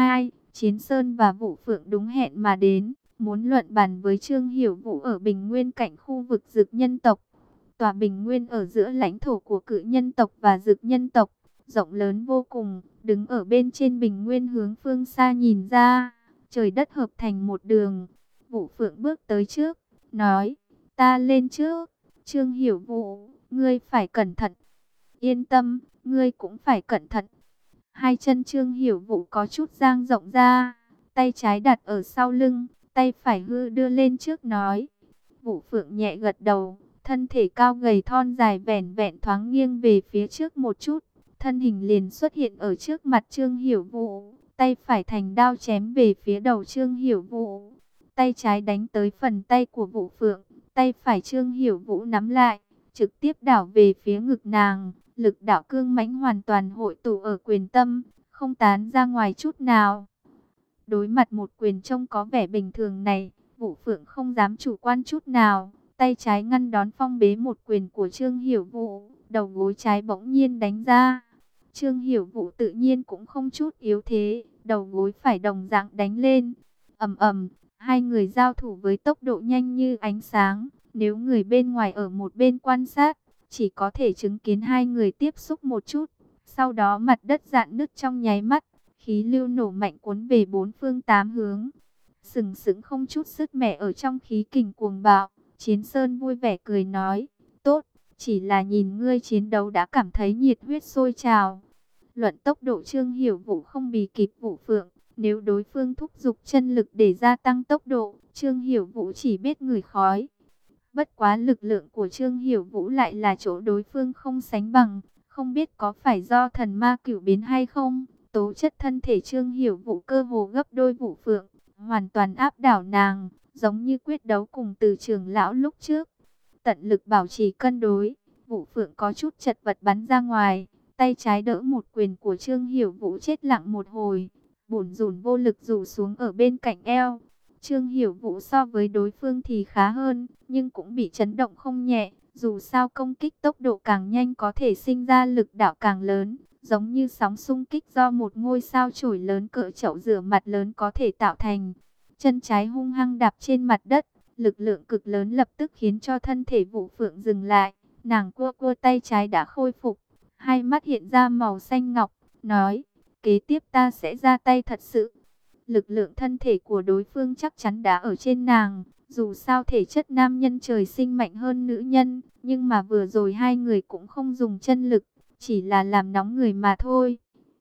Chiến Sơn và Vũ Phượng đúng hẹn mà đến, muốn luận bàn với Trương Hiểu Vũ ở Bình Nguyên cạnh khu vực Dực nhân tộc. Tòa Bình Nguyên ở giữa lãnh thổ của Cự nhân tộc và Dực nhân tộc, rộng lớn vô cùng, đứng ở bên trên Bình Nguyên hướng phương xa nhìn ra, trời đất hợp thành một đường. Vũ Phượng bước tới trước, nói, ta lên trước, Trương Hiểu Vũ, ngươi phải cẩn thận. Yên tâm, ngươi cũng phải cẩn thận. Hai chân Trương Hiểu Vũ có chút dang rộng ra, tay trái đặt ở sau lưng, tay phải hư đưa lên trước nói. Vũ Phượng nhẹ gật đầu, thân thể cao gầy thon dài vẻn vẹn thoáng nghiêng về phía trước một chút, thân hình liền xuất hiện ở trước mặt Trương Hiểu Vũ, tay phải thành đao chém về phía đầu Trương Hiểu Vũ. Tay trái đánh tới phần tay của Vũ Phượng, tay phải Trương Hiểu Vũ nắm lại, trực tiếp đảo về phía ngực nàng. Lực đạo cương mãnh hoàn toàn hội tụ ở quyền tâm, không tán ra ngoài chút nào. Đối mặt một quyền trông có vẻ bình thường này, Vũ Phượng không dám chủ quan chút nào. Tay trái ngăn đón phong bế một quyền của Trương Hiểu Vũ, đầu gối trái bỗng nhiên đánh ra. Trương Hiểu Vũ tự nhiên cũng không chút yếu thế, đầu gối phải đồng dạng đánh lên. Ầm ầm, hai người giao thủ với tốc độ nhanh như ánh sáng. Nếu người bên ngoài ở một bên quan sát, chỉ có thể chứng kiến hai người tiếp xúc một chút, sau đó mặt đất rạn nứt trong nháy mắt, khí lưu nổ mạnh cuốn về bốn phương tám hướng. Sừng sững không chút sứt mẻ ở trong khí kình cuồng bạo, Chiến Sơn vui vẻ cười nói, tốt, chỉ là nhìn ngươi chiến đấu đã cảm thấy nhiệt huyết sôi trào. Luận tốc độ Trương Hiểu Vũ không bì kịp Vũ Phượng, nếu đối phương thúc giục chân lực để gia tăng tốc độ, Trương Hiểu Vũ chỉ biết ngửi khói. Bất quá lực lượng của Trương Hiểu Vũ lại là chỗ đối phương không sánh bằng, không biết có phải do thần ma cửu biến hay không. Tố chất thân thể Trương Hiểu Vũ cơ hồ gấp đôi Vũ Phượng, hoàn toàn áp đảo nàng, giống như quyết đấu cùng Từ trưởng lão lúc trước. Tận lực bảo trì cân đối, Vũ Phượng có chút chật vật bắn ra ngoài, tay trái đỡ một quyền của Trương Hiểu Vũ chết lặng một hồi, bủn rủn vô lực rủ xuống ở bên cạnh eo. Trương Hiểu Vũ so với đối phương thì khá hơn, nhưng cũng bị chấn động không nhẹ. Dù sao công kích tốc độ càng nhanh có thể sinh ra lực đạo càng lớn, giống như sóng xung kích do một ngôi sao chổi lớn cỡ chậu rửa mặt lớn có thể tạo thành. Chân trái hung hăng đạp trên mặt đất, lực lượng cực lớn lập tức khiến cho thân thể Vũ Phượng dừng lại. Nàng cua cua tay trái đã khôi phục, hai mắt hiện ra màu xanh ngọc, nói, kế tiếp ta sẽ ra tay thật sự. Lực lượng thân thể của đối phương chắc chắn đã ở trên nàng, dù sao thể chất nam nhân trời sinh mạnh hơn nữ nhân, nhưng mà vừa rồi hai người cũng không dùng chân lực, chỉ là làm nóng người mà thôi.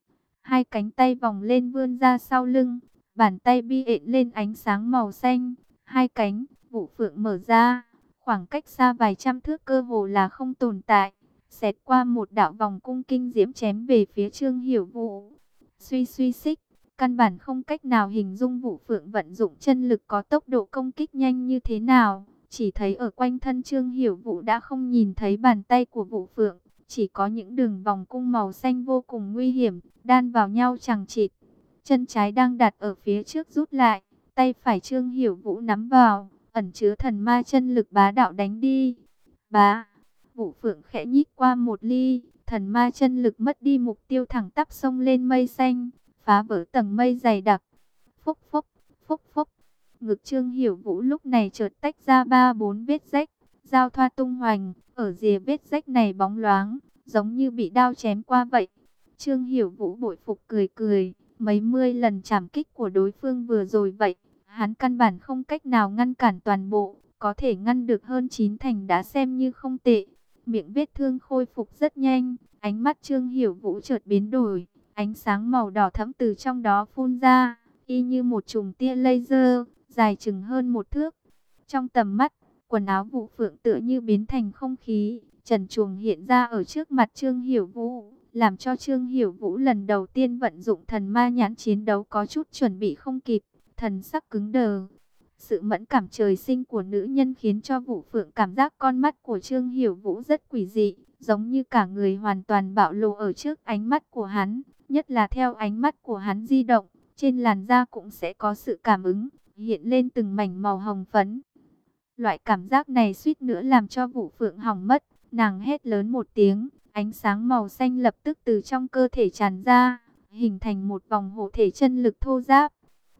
Hai cánh tay vòng lên vươn ra sau lưng, bàn tay bi ện lên ánh sáng màu xanh, hai cánh, Vũ Phượng mở ra, khoảng cách xa vài trăm thước cơ hồ là không tồn tại, xẹt qua một đạo vòng cung kinh diễm chém về phía Trương Hiểu Vũ. Suy suy xích, căn bản không cách nào hình dung Vũ Phượng vận dụng chân lực có tốc độ công kích nhanh như thế nào. Chỉ thấy ở quanh thân Trương Hiểu Vũ đã không nhìn thấy bàn tay của Vũ Phượng, chỉ có những đường vòng cung màu xanh vô cùng nguy hiểm, đan vào nhau chằng chịt. Chân trái đang đặt ở phía trước rút lại, tay phải Trương Hiểu Vũ nắm vào, ẩn chứa thần ma chân lực bá đạo đánh đi. Bá, Vũ Phượng khẽ nhích qua một ly, thần ma chân lực mất đi mục tiêu thẳng tắp xông lên mây xanh, phá vỡ tầng mây dày đặc. Phốc phốc, phốc phốc. Ngực Trương Hiểu Vũ lúc này chợt tách ra ba bốn vết rách, giao thoa tung hoành, ở rìa vết rách này bóng loáng, giống như bị đao chém qua vậy. Trương Hiểu Vũ bội phục cười cười, mấy mươi lần trảm kích của đối phương vừa rồi vậy, hắn căn bản không cách nào ngăn cản toàn bộ, có thể ngăn được hơn chín thành đã xem như không tệ. Miệng vết thương khôi phục rất nhanh, ánh mắt Trương Hiểu Vũ chợt biến đổi, ánh sáng màu đỏ thẫm từ trong đó phun ra, y như một chùm tia laser, dài chừng hơn một thước. Trong tầm mắt, quần áo Vũ Phượng tựa như biến thành không khí, trần truồng hiện ra ở trước mặt Trương Hiểu Vũ, làm cho Trương Hiểu Vũ lần đầu tiên vận dụng thần ma nhãn chiến đấu có chút chuẩn bị không kịp, thần sắc cứng đờ. Sự mẫn cảm trời sinh của nữ nhân khiến cho Vũ Phượng cảm giác con mắt của Trương Hiểu Vũ rất quỷ dị, giống như cả người hoàn toàn bạo lộ ở trước ánh mắt của hắn, nhất là theo ánh mắt của hắn di động, trên làn da cũng sẽ có sự cảm ứng, hiện lên từng mảnh màu hồng phấn. Loại cảm giác này suýt nữa làm cho Vũ Phượng hỏng mất, nàng hét lớn một tiếng, ánh sáng màu xanh lập tức từ trong cơ thể tràn ra, hình thành một vòng hộ thể chân lực thô ráp,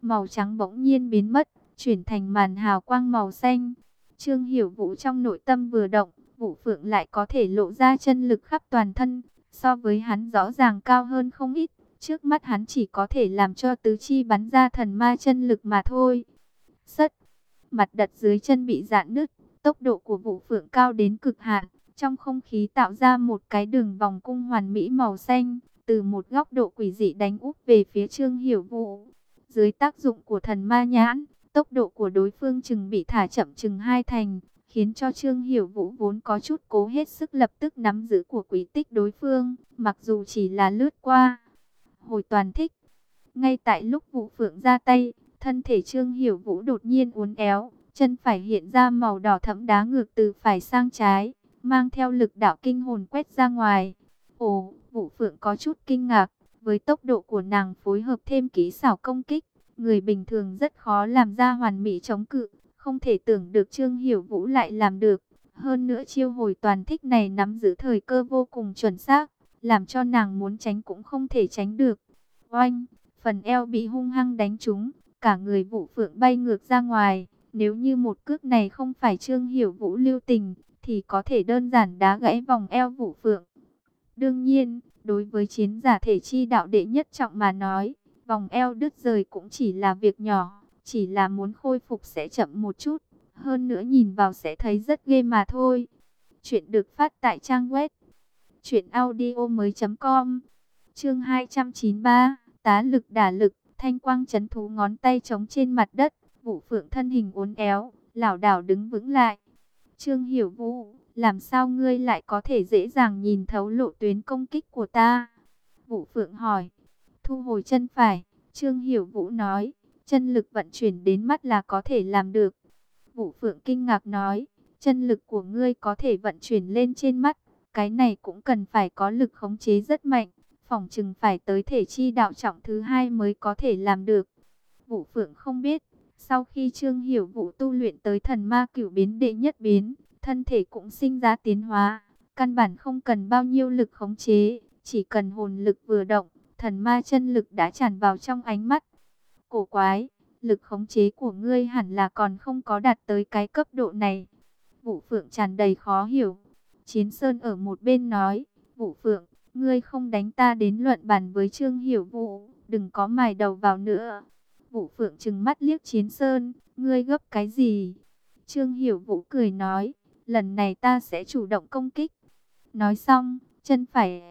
màu trắng bỗng nhiên biến mất, chuyển thành màn hào quang màu xanh. Trương Hiểu Vũ trong nội tâm vừa động, Vũ Phượng lại có thể lộ ra chân lực khắp toàn thân, so với hắn rõ ràng cao hơn không ít. Trước mắt hắn chỉ có thể làm cho tứ chi bắn ra thần ma chân lực mà thôi. Sất, mặt đất dưới chân bị rạn nứt, tốc độ của Vũ Phượng cao đến cực hạn, trong không khí tạo ra một cái đường vòng cung hoàn mỹ màu xanh, từ một góc độ quỷ dị đánh úp về phía Trương Hiểu Vũ. Dưới tác dụng của thần ma nhãn, tốc độ của đối phương chừng bị thả chậm chừng hai thành, khiến cho Trương Hiểu Vũ vốn có chút cố hết sức lập tức nắm giữ của quỷ tích đối phương, mặc dù chỉ là lướt qua. Hồi toàn thích. Ngay tại lúc Vũ Phượng ra tay, thân thể Trương Hiểu Vũ đột nhiên uốn éo, chân phải hiện ra màu đỏ thẫm đá ngược từ phải sang trái, mang theo lực đạo kinh hồn quét ra ngoài. Ồ, Vũ Phượng có chút kinh ngạc, với tốc độ của nàng phối hợp thêm kỹ xảo công kích, người bình thường rất khó làm ra hoàn mỹ chống cự, không thể tưởng được Trương Hiểu Vũ lại làm được. Hơn nữa chiêu hồi toàn thích này nắm giữ thời cơ vô cùng chuẩn xác, làm cho nàng muốn tránh cũng không thể tránh được. Oanh, phần eo bị hung hăng đánh trúng, cả người Vũ Phượng bay ngược ra ngoài. Nếu như một cước này không phải Trương Hiểu Vũ lưu tình, thì có thể đơn giản đá gãy vòng eo Vũ Phượng. Đương nhiên, đối với chiến giả thể chi đạo đệ nhất trọng mà nói, vòng eo đứt rời cũng chỉ là việc nhỏ, chỉ là muốn khôi phục sẽ chậm một chút, hơn nữa nhìn vào sẽ thấy rất ghê mà thôi. Chuyện được phát tại trang web truyện audio mới chấm com. Chương hai trăm chín mươi ba, tá lực đả lực, thanh quang chấn thú ngón tay trống trên mặt đất, Vũ Phượng thân hình uốn éo, lảo đảo đứng vững lại. Trương Hiểu Vũ, làm sao ngươi lại có thể dễ dàng nhìn thấu lộ tuyến công kích của ta? Vũ Phượng hỏi. Thu hồi chân phải, Trương Hiểu Vũ nói, chân lực vận chuyển đến mắt là có thể làm được. Vũ Phượng kinh ngạc nói, chân lực của ngươi có thể vận chuyển lên trên mắt, cái này cũng cần phải có lực khống chế rất mạnh, phỏng chừng phải tới thể chi đạo trọng thứ hai mới có thể làm được. Vũ Phượng không biết, sau khi Trương Hiểu Vũ tu luyện tới thần ma cửu biến đệ nhất biến, thân thể cũng sinh ra tiến hóa, căn bản không cần bao nhiêu lực khống chế, chỉ cần hồn lực vừa động, thần ma chân lực đã tràn vào trong ánh mắt. Cổ quái, lực khống chế của ngươi hẳn là còn không có đạt tới cái cấp độ này. Vũ Phượng tràn đầy khó hiểu. Chiến Sơn ở một bên nói, Vũ Phượng, ngươi không đánh ta đến luận bàn với Trương Hiểu Vũ, đừng có mài đầu vào nữa. Vũ Phượng trừng mắt liếc Chiến Sơn, ngươi gấp cái gì? Trương Hiểu Vũ cười nói, lần này ta sẽ chủ động công kích. Nói xong, chân phải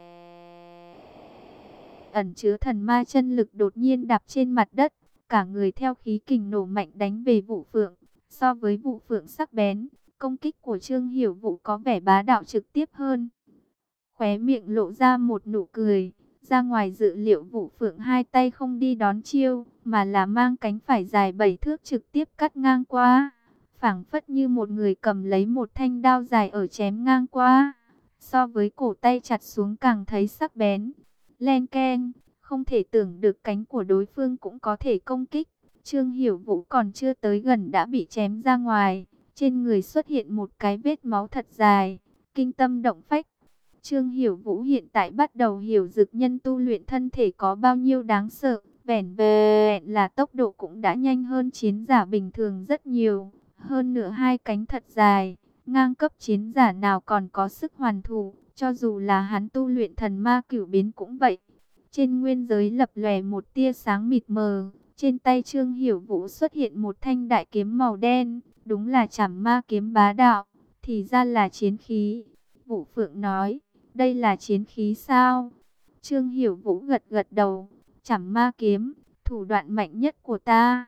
ẩn chứa thần ma chân lực đột nhiên đạp trên mặt đất, cả người theo khí kình nổ mạnh đánh về Vũ Phượng. So với Vũ Phượng sắc bén, công kích của Trương Hiểu Vũ có vẻ bá đạo trực tiếp hơn. Khóe miệng lộ ra một nụ cười, ra ngoài dự liệu Vũ Phượng hai tay không đi đón chiêu, mà là mang cánh phải dài bảy thước trực tiếp cắt ngang qua, phảng phất như một người cầm lấy một thanh đao dài ở chém ngang qua. So với cổ tay chặt xuống càng thấy sắc bén. Len keng, không thể tưởng được cánh của đối phương cũng có thể công kích. Trương Hiểu Vũ còn chưa tới gần đã bị chém ra ngoài, trên người xuất hiện một cái vết máu thật dài, kinh tâm động phách. Trương Hiểu Vũ hiện tại bắt đầu hiểu dực nhân tu luyện thân thể có bao nhiêu đáng sợ, vẻn vẹn là tốc độ cũng đã nhanh hơn chiến giả bình thường rất nhiều, hơn nữa hai cánh thật dài, ngang cấp chiến giả nào còn có sức hoàn thủ, cho dù là hắn tu luyện thần ma cửu biến cũng vậy. Trên nguyên giới lập lòe một tia sáng mịt mờ, trên tay Trương Hiểu Vũ xuất hiện một thanh đại kiếm màu đen, đúng là Trảm Ma kiếm bá đạo, thì ra là chiến khí. Vũ Phượng nói, đây là chiến khí sao? Trương Hiểu Vũ gật gật đầu, Trảm Ma kiếm, thủ đoạn mạnh nhất của ta.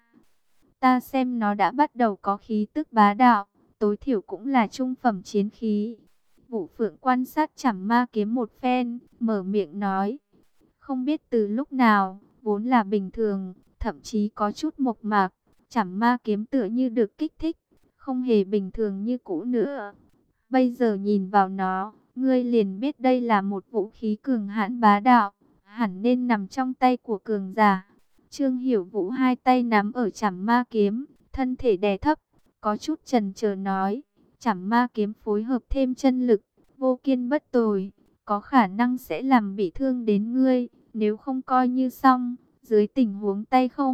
Ta xem nó đã bắt đầu có khí tức bá đạo, tối thiểu cũng là trung phẩm chiến khí. Vũ Phượng quan sát Trảm Ma kiếm một phen, mở miệng nói, không biết từ lúc nào, vốn là bình thường, thậm chí có chút mộc mạc, Trảm Ma kiếm tựa như được kích thích, không hề bình thường như cũ nữa. Bây giờ nhìn vào nó, ngươi liền biết đây là một vũ khí cường hãn bá đạo, hẳn nên nằm trong tay của cường giả. Trương Hiểu Vũ hai tay nắm ở Trảm Ma kiếm, thân thể đè thấp, có chút chần chờ nói, Trảm Ma kiếm phối hợp thêm chân lực, vô kiên bất tồi, có khả năng sẽ làm bị thương đến ngươi, nếu không coi như xong, dưới tình huống tay không,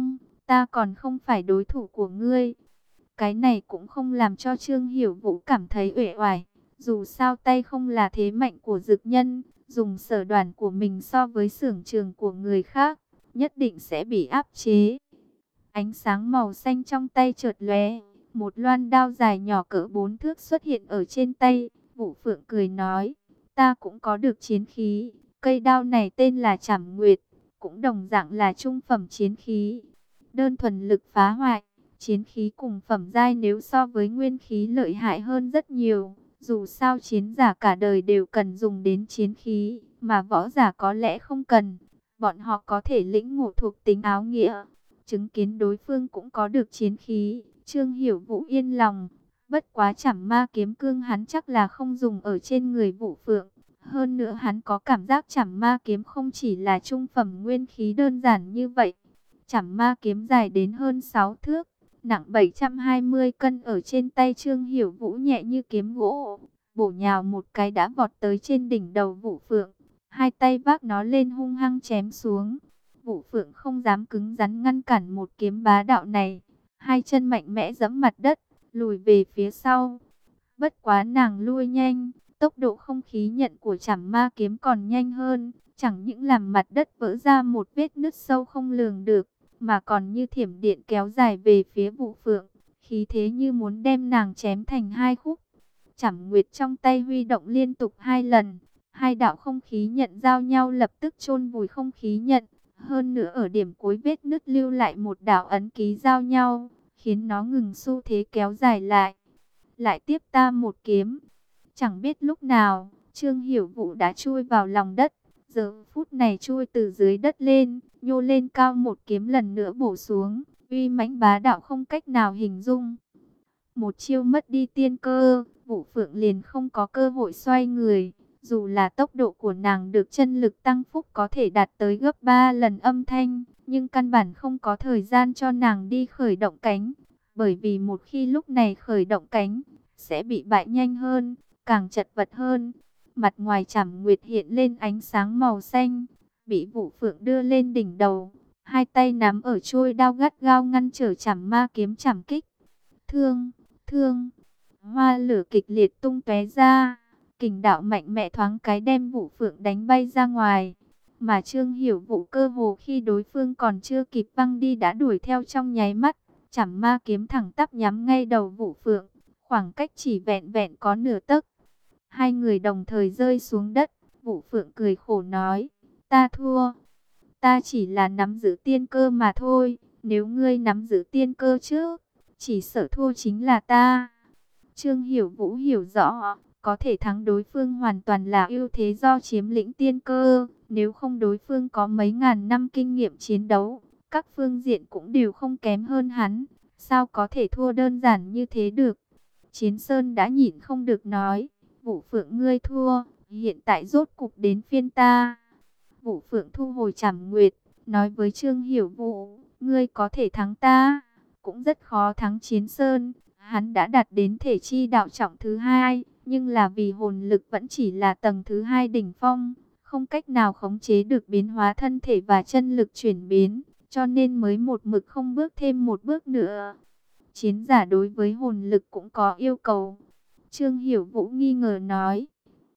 ta còn không phải đối thủ của ngươi. Cái này cũng không làm cho Trương Hiểu Vũ cảm thấy uể oải. Dù sao tay không là thế mạnh của dực nhân, dùng sở đoàn của mình so với xưởng trường của người khác, nhất định sẽ bị áp chế. Ánh sáng màu xanh trong tay chợt lóe, một loan đao dài nhỏ cỡ bốn thước xuất hiện ở trên tay. Vũ Phượng cười nói, ta cũng có được chiến khí, cây đao này tên là Trảm Nguyệt, cũng đồng dạng là trung phẩm chiến khí. Đơn thuần lực phá hoại, chiến khí cùng phẩm giai nếu so với nguyên khí lợi hại hơn rất nhiều. Dù sao chiến giả cả đời đều cần dùng đến chiến khí, mà võ giả có lẽ không cần. Bọn họ có thể lĩnh ngộ thuộc tính áo nghĩa. Chứng kiến đối phương cũng có được chiến khí, Trương Hiểu Vũ yên lòng. Bất quá Trảm Ma kiếm cương hắn chắc là không dùng ở trên người Vũ Phượng. Hơn nữa hắn có cảm giác Trảm Ma kiếm không chỉ là trung phẩm nguyên khí đơn giản như vậy. Trảm Ma kiếm dài đến hơn sáu thước, nặng bảy trăm hai mươi cân, ở trên tay Trương Hiểu Vũ nhẹ như kiếm gỗ, bổ nhào một cái đã vọt tới trên đỉnh đầu Vũ Phượng, hai tay vác nó lên hung hăng chém xuống. Vũ Phượng không dám cứng rắn ngăn cản một kiếm bá đạo này, hai chân mạnh mẽ giẫm mặt đất, lùi về phía sau. Bất quá nàng lui nhanh, tốc độ không khí nhận của Trảm Ma kiếm còn nhanh hơn, chẳng những làm mặt đất vỡ ra một vết nứt sâu không lường được, mà còn như thiểm điện kéo dài về phía Vũ Phượng, khí thế như muốn đem nàng chém thành hai khúc. Trảm Nguyệt trong tay huy động liên tục hai lần, hai đạo không khí nhận giao nhau lập tức chôn vùi không khí nhận, hơn nữa ở điểm cuối vết nứt lưu lại một đạo ấn ký giao nhau, khiến nó ngừng xu thế kéo dài lại. Lại tiếp ta một kiếm. Chẳng biết lúc nào, Trương Hiểu Vũ đã chui vào lòng đất. Giờ phút này chui từ dưới đất lên, nhô lên cao một kiếm lần nữa bổ xuống, uy mãnh bá đạo không cách nào hình dung. Một chiêu mất đi tiên cơ, Vũ Phượng liền không có cơ hội xoay người. Dù là tốc độ của nàng được chân lực tăng phúc có thể đạt tới gấp ba lần âm thanh, nhưng căn bản không có thời gian cho nàng đi khởi động cánh. Bởi vì một khi lúc này khởi động cánh, sẽ bị bại nhanh hơn, càng chật vật hơn. Mặt ngoài Trảm Nguyệt hiện lên ánh sáng màu xanh, bị Vũ Phượng đưa lên đỉnh đầu, hai tay nắm ở chuôi đao gắt gao ngăn trở Trảm Ma kiếm chảm kích. Thương, thương, hoa lửa kịch liệt tung tóe ra, kình đạo mạnh mẽ thoáng cái đem Vũ Phượng đánh bay ra ngoài. Mà Trương Hiểu Vũ cơ hồ khi đối phương còn chưa kịp văng đi đã đuổi theo trong nháy mắt, Trảm Ma kiếm thẳng tắp nhắm ngay đầu Vũ Phượng, khoảng cách chỉ vẹn vẹn có nửa tấc. Hai người đồng thời rơi xuống đất. Vũ Phượng cười khổ nói, ta thua. Ta chỉ là nắm giữ tiên cơ mà thôi. Nếu ngươi nắm giữ tiên cơ trước, chỉ sợ thua chính là ta. Trương Hiểu Vũ hiểu rõ, có thể thắng đối phương hoàn toàn là ưu thế do chiếm lĩnh tiên cơ. Nếu không đối phương có mấy ngàn năm kinh nghiệm chiến đấu, các phương diện cũng đều không kém hơn hắn. Sao có thể thua đơn giản như thế được? Chiến Sơn đã nhịn không được nói, Vũ Phượng ngươi thua, hiện tại rốt cục đến phiên ta. Vũ Phượng thu hồi Trảm Nguyệt, nói với Trương Hiểu Vũ, ngươi có thể thắng ta, cũng rất khó thắng Chiến Sơn. Hắn đã đạt đến thể chi đạo trọng thứ hai, nhưng là vì hồn lực vẫn chỉ là tầng thứ hai đỉnh phong, không cách nào khống chế được biến hóa thân thể và chân lực chuyển biến, cho nên mới một mực không bước thêm một bước nữa. Chiến giả đối với hồn lực cũng có yêu cầu. Trương Hiểu Vũ nghi ngờ nói,